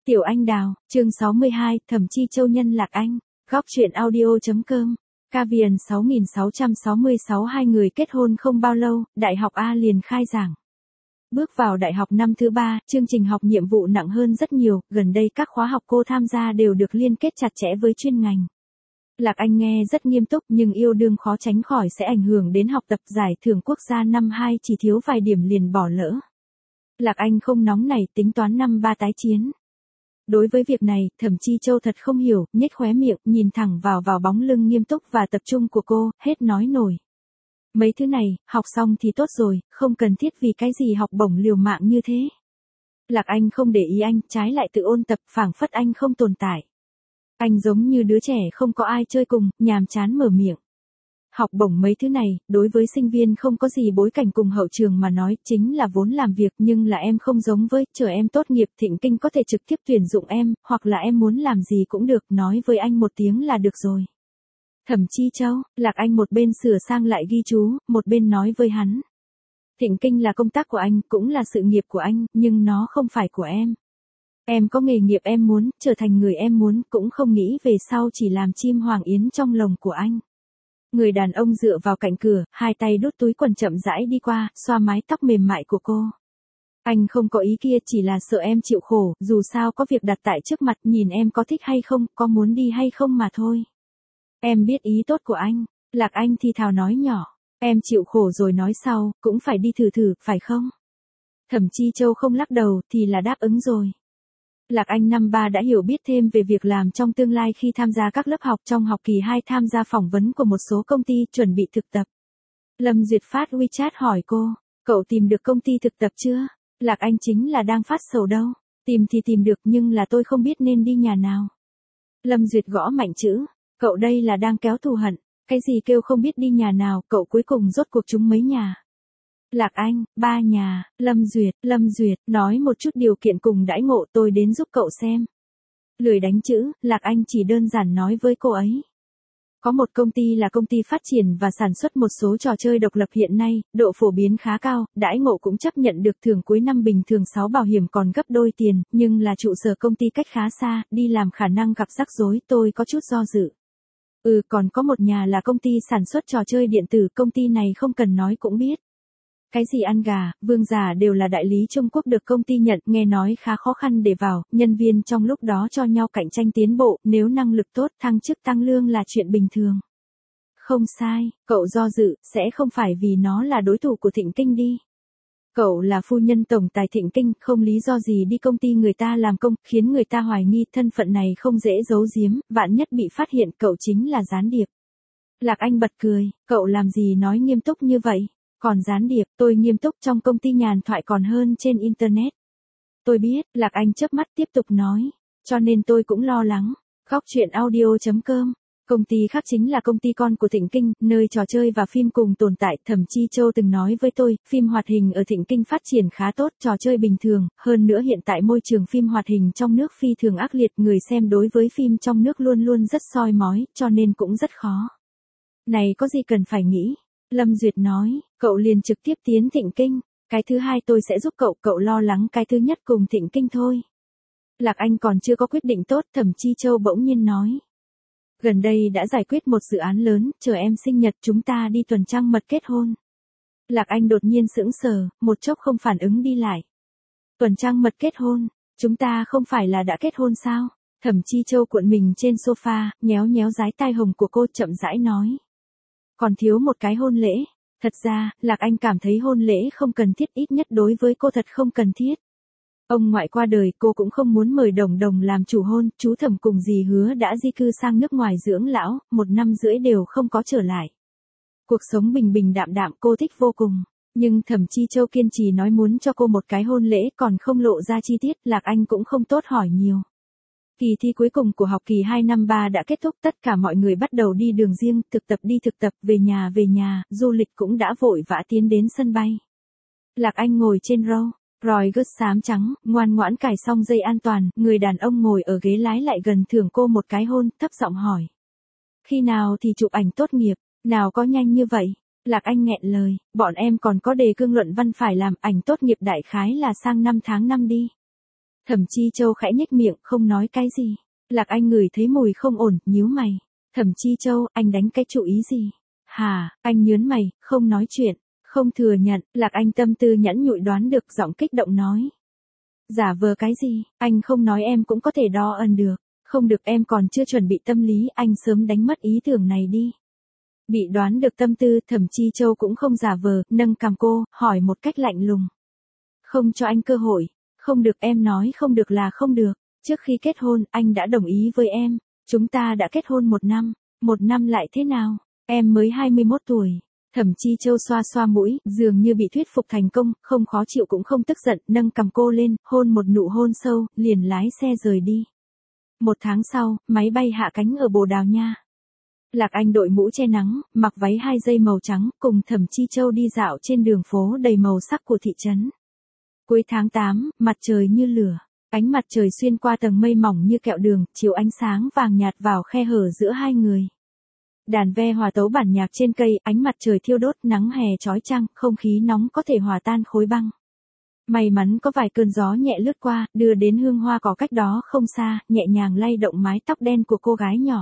Tiểu Anh Đào, chương 62, Thẩm Chi Châu nhân Lạc Anh, góc truyện audio.com. Cavian 6666 hai người kết hôn không bao lâu, đại học A liền khai giảng. Bước vào đại học năm thứ 3, chương trình học nhiệm vụ nặng hơn rất nhiều, gần đây các khóa học cô tham gia đều được liên kết chặt chẽ với chuyên ngành. Lạc Anh nghe rất nghiêm túc nhưng yêu đương khó tránh khỏi sẽ ảnh hưởng đến học tập, giải thưởng quốc gia năm 2 chỉ thiếu vài điểm liền bỏ lỡ. Lạc Anh không nóng nảy, tính toán năm 3 tái chiến. Đối với việc này, Thẩm Chi Châu thật không hiểu, nhếch khóe miệng, nhìn thẳng vào bóng lưng nghiêm túc và tập trung của cô, hết nói nổi. Mấy thứ này, học xong thì tốt rồi, không cần thiết vì cái gì học bổng liều mạng như thế. Lạc Anh không để ý anh, trái lại tự ôn tập, phảng phất anh không tồn tại. Anh giống như đứa trẻ không có ai chơi cùng, nhàm chán mở miệng. Học bổng mấy thứ này, đối với sinh viên không có gì bối cảnh cùng hậu trường mà nói, chính là vốn làm việc, nhưng là em không giống với, chờ em tốt nghiệp Thịnh Kinh có thể trực tiếp tuyển dụng em, hoặc là em muốn làm gì cũng được, nói với anh một tiếng là được rồi. Thẩm Chi Châu, Lạc Anh một bên sửa sang lại ghi chú, một bên nói với hắn. Thịnh Kinh là công tác của anh, cũng là sự nghiệp của anh, nhưng nó không phải của em. Em có nghề nghiệp em muốn, trở thành người em muốn, cũng không nghĩ về sau chỉ làm chim hoàng yến trong lồng của anh. Người đàn ông dựa vào cạnh cửa, hai tay đút túi quần chậm rãi đi qua, xoa mái tóc mềm mại của cô. Anh không có ý kia, chỉ là sợ em chịu khổ, dù sao có việc đặt tại trước mặt, nhìn em có thích hay không, có muốn đi hay không mà thôi. Em biết ý tốt của anh. Lạc Anh thì thào nói nhỏ, em chịu khổ rồi nói sau, cũng phải đi thử, phải không? Thẩm Chi Châu không lắc đầu, thì là đáp ứng rồi. Lạc Anh năm 3 đã hiểu biết thêm về việc làm trong tương lai khi tham gia các lớp học, trong học kỳ 2 tham gia phỏng vấn của một số công ty, chuẩn bị thực tập. Lâm Duyệt phát WeChat hỏi cô, cậu tìm được công ty thực tập chưa? Lạc Anh chính là đang phát sầu đâu, tìm thì tìm được nhưng là tôi không biết nên đi nhà nào. Lâm Duyệt gõ mạnh chữ, cậu đây là đang kéo thù hận, cái gì kêu không biết đi nhà nào, cậu cuối cùng rốt cuộc trúng mấy nhà? Lạc Anh, 3 nhà. Lâm Duyệt, nói một chút điều kiện cùng đãi ngộ, tôi đến giúp cậu xem. Lười đánh chữ, Lạc Anh chỉ đơn giản nói với cô ấy. Có một công ty là công ty phát triển và sản xuất một số trò chơi độc lập hiện nay, độ phổ biến khá cao, đãi ngộ cũng chấp nhận được, thưởng cuối năm bình thường 6 bảo hiểm còn gấp đôi tiền, nhưng là trụ sở công ty cách khá xa, đi làm khả năng gặp rắc rối, tôi có chút do dự. Còn có một nhà là công ty sản xuất trò chơi điện tử, công ty này không cần nói cũng biết. Cái gì ăn gà, vương giả đều là đại lý Trung Quốc được công ty nhận, nghe nói khá khó khăn để vào, nhân viên trong lúc đó cho nhau cạnh tranh tiến bộ, nếu năng lực tốt, thăng chức tăng lương là chuyện bình thường. Không sai, cậu do dự, sẽ không phải vì nó là đối thủ của Thịnh Kinh đi. Cậu là phu nhân tổng tài Thịnh Kinh, không lý do gì đi công ty người ta làm công, khiến người ta hoài nghi, thân phận này không dễ giấu giếm, vạn nhất bị phát hiện cậu chính là gián điệp. Lạc Anh bật cười, cậu làm gì nói nghiêm túc như vậy? Còn gián điệp, tôi nghiêm túc, trong công ty nhàn thoại còn hơn trên Internet. Tôi biết, Lạc Anh chớp mắt tiếp tục nói, cho nên tôi cũng lo lắng. Góc truyện audio.com. Công ty khác chính là công ty con của Thịnh Kinh, nơi trò chơi và phim cùng tồn tại. Thẩm Chi Châu từng nói với tôi, phim hoạt hình ở Thịnh Kinh phát triển khá tốt, trò chơi bình thường, hơn nữa hiện tại môi trường phim hoạt hình trong nước phi thường ác liệt, người xem đối với phim trong nước luôn luôn rất soi mói, cho nên cũng rất khó. Này có gì cần phải nghĩ? Lâm Duyệt nói, cậu liền trực tiếp tiến Thịnh Kinh, cái thứ hai tôi sẽ giúp cậu lo lắng cái thứ nhất cùng Thịnh Kinh thôi. Lạc Anh còn chưa có quyết định tốt, Thẩm Chi Châu bỗng nhiên nói. Gần đây đã giải quyết một dự án lớn, chờ em sinh nhật chúng ta đi tuần trăng mật kết hôn. Lạc Anh đột nhiên sững sờ, một chốc không phản ứng đi lại. Tuần trăng mật kết hôn, chúng ta không phải là đã kết hôn sao? Thẩm Chi Châu cuộn mình trên sofa, nhéo nhéo dái tai hồng của cô, chậm rãi nói. Còn thiếu một cái hôn lễ. Thật ra, Lạc Anh cảm thấy hôn lễ không cần thiết, ít nhất đối với cô thật không cần thiết. Ông ngoại qua đời, cô cũng không muốn mời Đồng Đồng làm chủ hôn, chú Thẩm cùng dì Hứa đã di cư sang nước ngoài dưỡng lão, 1 năm rưỡi đều không có trở lại. Cuộc sống bình bình đạm đạm cô thích vô cùng, nhưng Thẩm Chi Châu kiên trì nói muốn cho cô một cái hôn lễ còn không lộ ra chi tiết, Lạc Anh cũng không tốt hỏi nhiều. Kỳ thi cuối cùng của học kỳ 2 năm 3 đã kết thúc, tất cả mọi người bắt đầu đi đường riêng, thực tập đi thực tập, về nhà, du lịch cũng đã vội vã tiến đến sân bay. Lạc Anh ngồi trên Roygus xám trắng, ngoan ngoãn cài xong dây an toàn, người đàn ông ngồi ở ghế lái lại gần thưởng cô một cái hôn, thấp giọng hỏi. Khi nào thì chụp ảnh tốt nghiệp, nào có nhanh như vậy? Lạc Anh nghẹn lời, bọn em còn có đề cương luận văn phải làm, ảnh tốt nghiệp đại khái là sang năm tháng 5 đi. Thẩm Chi Châu khẽ nhếch miệng, không nói cái gì. Lạc Anh ngửi thấy mùi không ổn, nhíu mày. Thẩm Chi Châu, anh đánh cái chủ ý gì? Hả, anh nhớn mày, không nói chuyện, không thừa nhận. Lạc Anh tâm tư nhẫn nhụi đoán được, giọng kích động nói. Giả vờ cái gì, anh không nói em cũng có thể đo ẩn được. Không được, em còn chưa chuẩn bị tâm lý, anh sớm đánh mất ý tưởng này đi. Bị đoán được tâm tư, Thẩm Chi Châu cũng không giả vờ, nâng cằm cô, hỏi một cách lạnh lùng. Không cho anh cơ hội. Không được, em nói không được là không được. Trước khi kết hôn, anh đã đồng ý với em. Chúng ta đã kết hôn 1 năm. 1 năm lại thế nào? Em mới 21 tuổi. Thẩm Chi Châu xoa xoa mũi, dường như bị thuyết phục thành công, không khó chịu cũng không tức giận, nâng cằm cô lên, hôn một nụ hôn sâu, liền lái xe rời đi. 1 tháng sau, máy bay hạ cánh ở Bồ Đào Nha. Lạc Anh đội mũ che nắng, mặc váy 2 dây màu trắng, cùng Thẩm Chi Châu đi dạo trên đường phố đầy màu sắc của thị trấn. Cuối tháng 8, mặt trời như lửa. Ánh mặt trời xuyên qua tầng mây mỏng như kẹo đường, chiếu ánh sáng vàng nhạt vào khe hở giữa hai người. Đàn ve hòa tấu bản nhạc trên cây, ánh mặt trời thiêu đốt, nắng hè chói chang, không khí nóng có thể hòa tan khối băng. May mắn có vài cơn gió nhẹ lướt qua, đưa đến hương hoa cỏ cách đó không xa, nhẹ nhàng lay động mái tóc đen của cô gái nhỏ.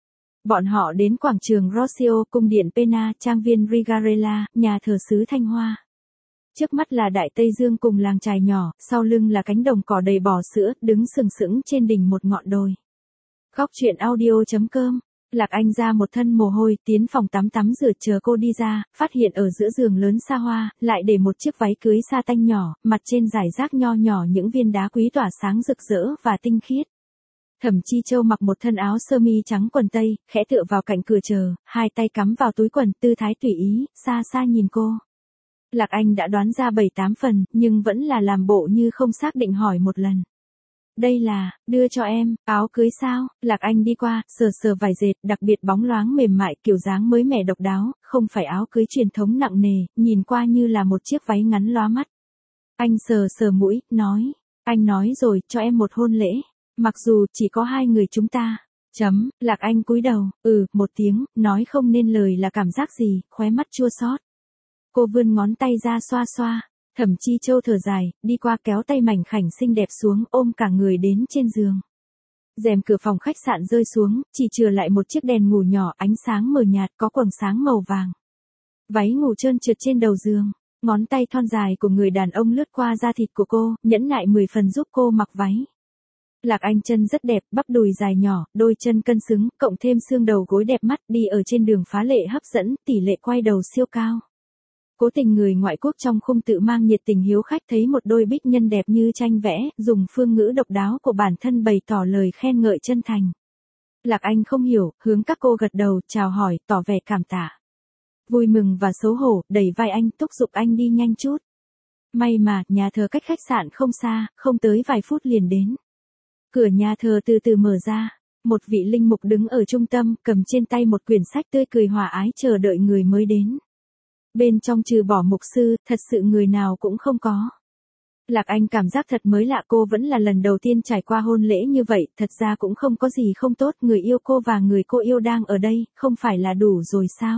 Bọn họ đến quảng trường Rossio, cung điện Pena, trang viên Rigarella, nhà thờ xứ Thanh Hoa. Trước mắt là Đại Tây Dương cùng làng chài nhỏ, sau lưng là cánh đồng cỏ đầy bò sữa, đứng sừng sững trên đỉnh một ngọn đồi. Góc truyện audio.com. Lạc Anh ra một thân mồ hôi, tiến phòng tắm rửa chờ cô đi ra, phát hiện ở giữa giường lớn xa hoa, lại để một chiếc váy cưới sa tanh nhỏ, mặt trên rải rác nho nhỏ những viên đá quý tỏa sáng rực rỡ và tinh khiết. Thẩm Chi Châu mặc một thân áo sơ mi trắng quần tây, khẽ tựa vào cạnh cửa chờ, hai tay cắm vào túi quần, tư thái tùy ý, xa xa nhìn cô. Lạc Anh đã đoán ra 7-8 phần, nhưng vẫn là làm bộ như không xác định hỏi một lần. Đây là, đưa cho em, áo cưới sao? Lạc Anh đi qua, sờ sờ vải dệt, đặc biệt bóng loáng mềm mại, kiểu dáng mới mẻ độc đáo, không phải áo cưới truyền thống nặng nề, nhìn qua như là một chiếc váy ngắn lóa mắt. Anh sờ sờ mũi, nói, anh nói rồi, cho em một hôn lễ. Mặc dù chỉ có 2 người chúng ta. Lạc Anh cúi đầu, một tiếng, nói không nên lời là cảm giác gì, khóe mắt chua xót. Cô vươn ngón tay ra xoa xoa. Thẩm Chi Châu thở dài, đi qua kéo tay mảnh khảnh xinh đẹp xuống, ôm cả người đến trên giường. Rèm cửa phòng khách sạn rơi xuống, chỉ chừa lại một chiếc đèn ngủ nhỏ, ánh sáng mờ nhạt, có quầng sáng màu vàng. Váy ngủ trơn trượt trên đầu giường, ngón tay thon dài của người đàn ông lướt qua da thịt của cô, nhẫn nại 10 phần giúp cô mặc váy. Lạc Anh chân rất đẹp, bắp đùi dài nhỏ, đôi chân cân xứng, cộng thêm xương đầu gối đẹp mắt, đi ở trên đường phá lệ hấp dẫn, tỷ lệ quay đầu siêu cao. Cố tình người ngoại quốc trong khung tự mang nhiệt tình hiếu khách thấy một đôi bích nhân đẹp như tranh vẽ, dùng phương ngữ độc đáo của bản thân bày tỏ lời khen ngợi chân thành. Lạc Anh không hiểu, hướng các cô gật đầu, chào hỏi, tỏ vẻ cảm tạ. Vui mừng và xấu hổ, đẩy vai anh, thúc giục anh đi nhanh chút. May mà, nhà thờ cách khách sạn không xa, không tới vài phút liền đến. Cửa nhà thờ từ từ mở ra, một vị linh mục đứng ở trung tâm, cầm trên tay một quyển sách tươi cười hòa ái chờ đợi người mới đến. Bên trong trừ bỏ mục sư, thật sự người nào cũng không có. Lạc Anh cảm giác thật mới lạ, cô vẫn là lần đầu tiên trải qua hôn lễ như vậy, thật ra cũng không có gì không tốt, người yêu cô và người cô yêu đang ở đây, không phải là đủ rồi sao?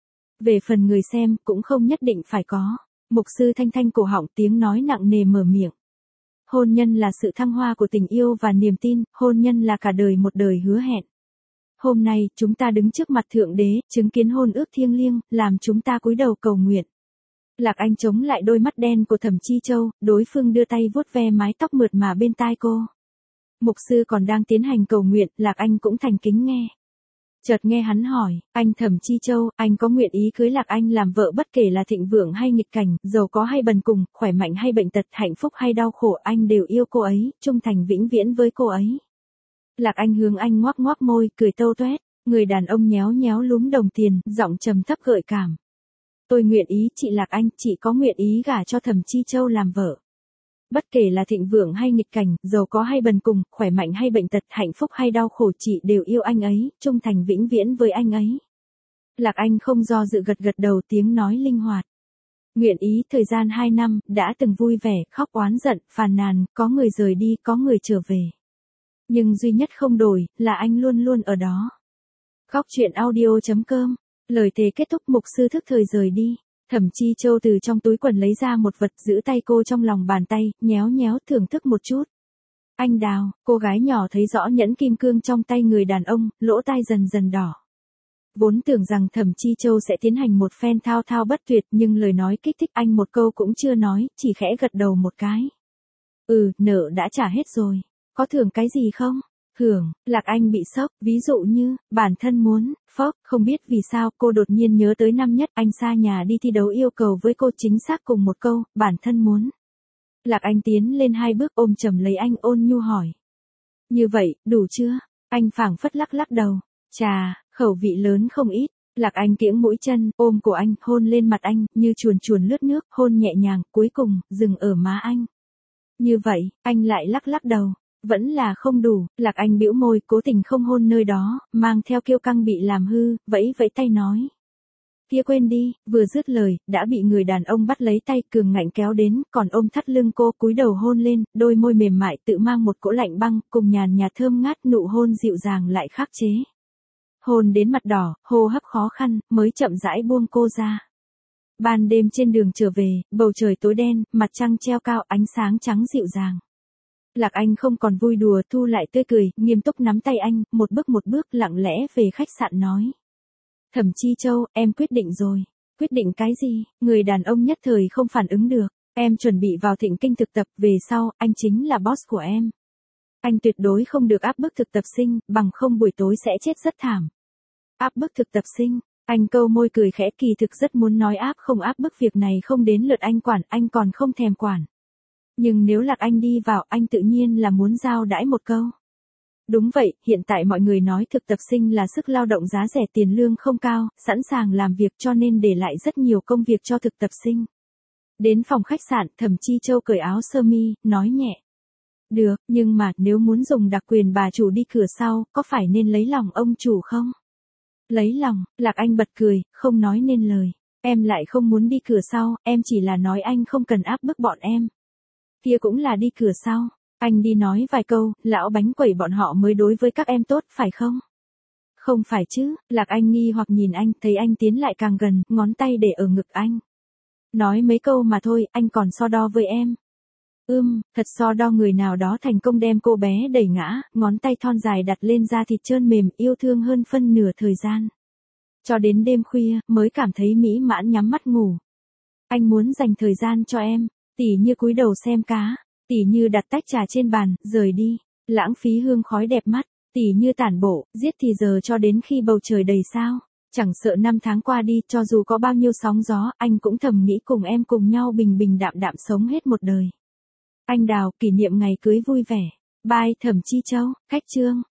Về phần người xem, cũng không nhất định phải có. Mục sư thanh thanh cổ họng, tiếng nói nặng nề mở miệng. Hôn nhân là sự thăng hoa của tình yêu và niềm tin, hôn nhân là cả đời một đời hứa hẹn. Hôm nay, chúng ta đứng trước mặt Thượng Đế, chứng kiến hôn ước thiêng liêng, làm chúng ta cúi đầu cầu nguyện. Lạc Anh chống lại đôi mắt đen của Thẩm Chi Châu, đối phương đưa tay vuốt ve mái tóc mượt mà bên tai cô. Mục sư còn đang tiến hành cầu nguyện, Lạc Anh cũng thành kính nghe. Chợt nghe hắn hỏi, anh Thẩm Chi Châu, anh có nguyện ý cưới Lạc Anh làm vợ bất kể là thịnh vượng hay nghịch cảnh, giàu có hay bần cùng, khỏe mạnh hay bệnh tật, hạnh phúc hay đau khổ, anh đều yêu cô ấy, trung thành vĩnh viễn với cô ấy. Lạc Anh hướng anh ngoác ngoác môi, cười tâu toét, người đàn ông nhéo nhéo lúm đồng tiền, giọng trầm thấp gợi cảm. Tôi nguyện ý, chị Lạc Anh, chị có nguyện ý gả cho Thẩm Chi Châu làm vợ. Bất kể là thịnh vượng hay nghịch cảnh, giàu có hay bần cùng, khỏe mạnh hay bệnh tật, hạnh phúc hay đau khổ, chị đều yêu anh ấy, trung thành vĩnh viễn với anh ấy. Lạc Anh không do dự gật gật đầu, tiếng nói linh hoạt. Nguyện ý, thời gian 2 năm, đã từng vui vẻ, khóc oán giận, phàn nàn, có người rời đi, có người trở về. Nhưng duy nhất không đổi, là anh luôn luôn ở đó. Góc truyện audio.com. Lời thề kết thúc, mục sư thức thời rời đi. Thẩm Chi Châu từ trong túi quần lấy ra một vật, giữ tay cô trong lòng bàn tay, nhéo nhéo thưởng thức một chút. Anh Đào, cô gái nhỏ thấy rõ nhẫn kim cương trong tay người đàn ông, lỗ tai dần dần đỏ. Vốn tưởng rằng Thẩm Chi Châu sẽ tiến hành một phen thao thao bất tuyệt nhưng lời nói kích thích anh một câu cũng chưa nói, chỉ khẽ gật đầu một cái. Nợ đã trả hết rồi. Có thưởng cái gì không? Thưởng, Lạc Anh bị sốc, ví dụ như, bản thân muốn, không biết vì sao cô đột nhiên nhớ tới năm nhất anh xa nhà đi thi đấu yêu cầu với cô chính xác cùng một câu, bản thân muốn. Lạc Anh tiến lên 2 bước ôm chầm lấy anh ôn nhu hỏi. Như vậy, đủ chưa? Anh phảng phất lắc lắc đầu. Chà, khẩu vị lớn không ít. Lạc Anh kiễng mũi chân, ôm cổ anh, hôn lên mặt anh, như chuồn chuồn lướt nước, hôn nhẹ nhàng, cuối cùng, dừng ở má anh. Như vậy, anh lại lắc lắc đầu. Vẫn là không đủ, Lạc Anh bĩu môi, cố tình không hôn nơi đó, mang theo kiêu căng bị làm hư, vẫy vẫy tay nói. Kia quên đi, vừa dứt lời, đã bị người đàn ông bắt lấy tay cường ngạnh kéo đến, còn ôm thắt lưng cô cúi đầu hôn lên, đôi môi mềm mại tự mang một cỗ lạnh băng, cùng nhàn nhạt thơm ngát nụ hôn dịu dàng lại khắc chế. Hôn đến mặt đỏ, hô hấp khó khăn, mới chậm rãi buông cô ra. Ban đêm trên đường trở về, bầu trời tối đen, mặt trăng treo cao ánh sáng trắng dịu dàng. Lạc Anh không còn vui đùa thu lại tươi cười, nghiêm túc nắm tay anh, một bước lặng lẽ về khách sạn nói. Thẩm Chi Châu, em quyết định rồi. Quyết định cái gì? Người đàn ông nhất thời không phản ứng được. Em chuẩn bị vào Thịnh Kinh thực tập, về sau, anh chính là boss của em. Anh tuyệt đối không được áp bức thực tập sinh, bằng không buổi tối sẽ chết rất thảm. Áp bức thực tập sinh, anh câu môi cười khẽ kỳ thực rất muốn nói áp không áp bức việc này không đến lượt anh quản, anh còn không thèm quản. Nhưng nếu Lạc Anh đi vào, anh tự nhiên là muốn giao đãi một câu. Đúng vậy, hiện tại mọi người nói thực tập sinh là sức lao động giá rẻ tiền lương không cao, sẵn sàng làm việc cho nên để lại rất nhiều công việc cho thực tập sinh. Đến phòng khách sạn, Thẩm Chi Châu cởi áo sơ mi, nói nhẹ. Được, nhưng mà nếu muốn dùng đặc quyền bà chủ đi cửa sau, có phải nên lấy lòng ông chủ không? Lấy lòng, Lạc Anh bật cười, không nói nên lời. Em lại không muốn đi cửa sau, em chỉ là nói anh không cần áp bức bọn em. Kia cũng là đi cửa sau. Anh đi nói vài câu, lão bánh quẩy bọn họ mới đối với các em tốt, phải không? Không phải chứ, Lạc Anh nghi hoặc nhìn anh, thấy anh tiến lại càng gần, ngón tay để ở ngực anh. Nói mấy câu mà thôi, anh còn so đo với em. Thật so đo người nào đó thành công đem cô bé đẩy ngã, ngón tay thon dài đặt lên da thịt trơn mềm, yêu thương hơn phân nửa thời gian. Cho đến đêm khuya, mới cảm thấy mỹ mãn nhắm mắt ngủ. Anh muốn dành thời gian cho em, tỉ như cúi đầu xem cá. Tỉ như đặt tách trà trên bàn, rời đi, lãng phí hương khói đẹp mắt, tỉ như tản bộ, giết thì giờ cho đến khi bầu trời đầy sao, chẳng sợ 5 tháng qua đi, cho dù có bao nhiêu sóng gió, anh cũng thầm nghĩ cùng em cùng nhau bình bình đạm đạm sống hết một đời. Anh Đào, kỷ niệm ngày cưới vui vẻ. Bye Thẩm Chi Châu, khách chương.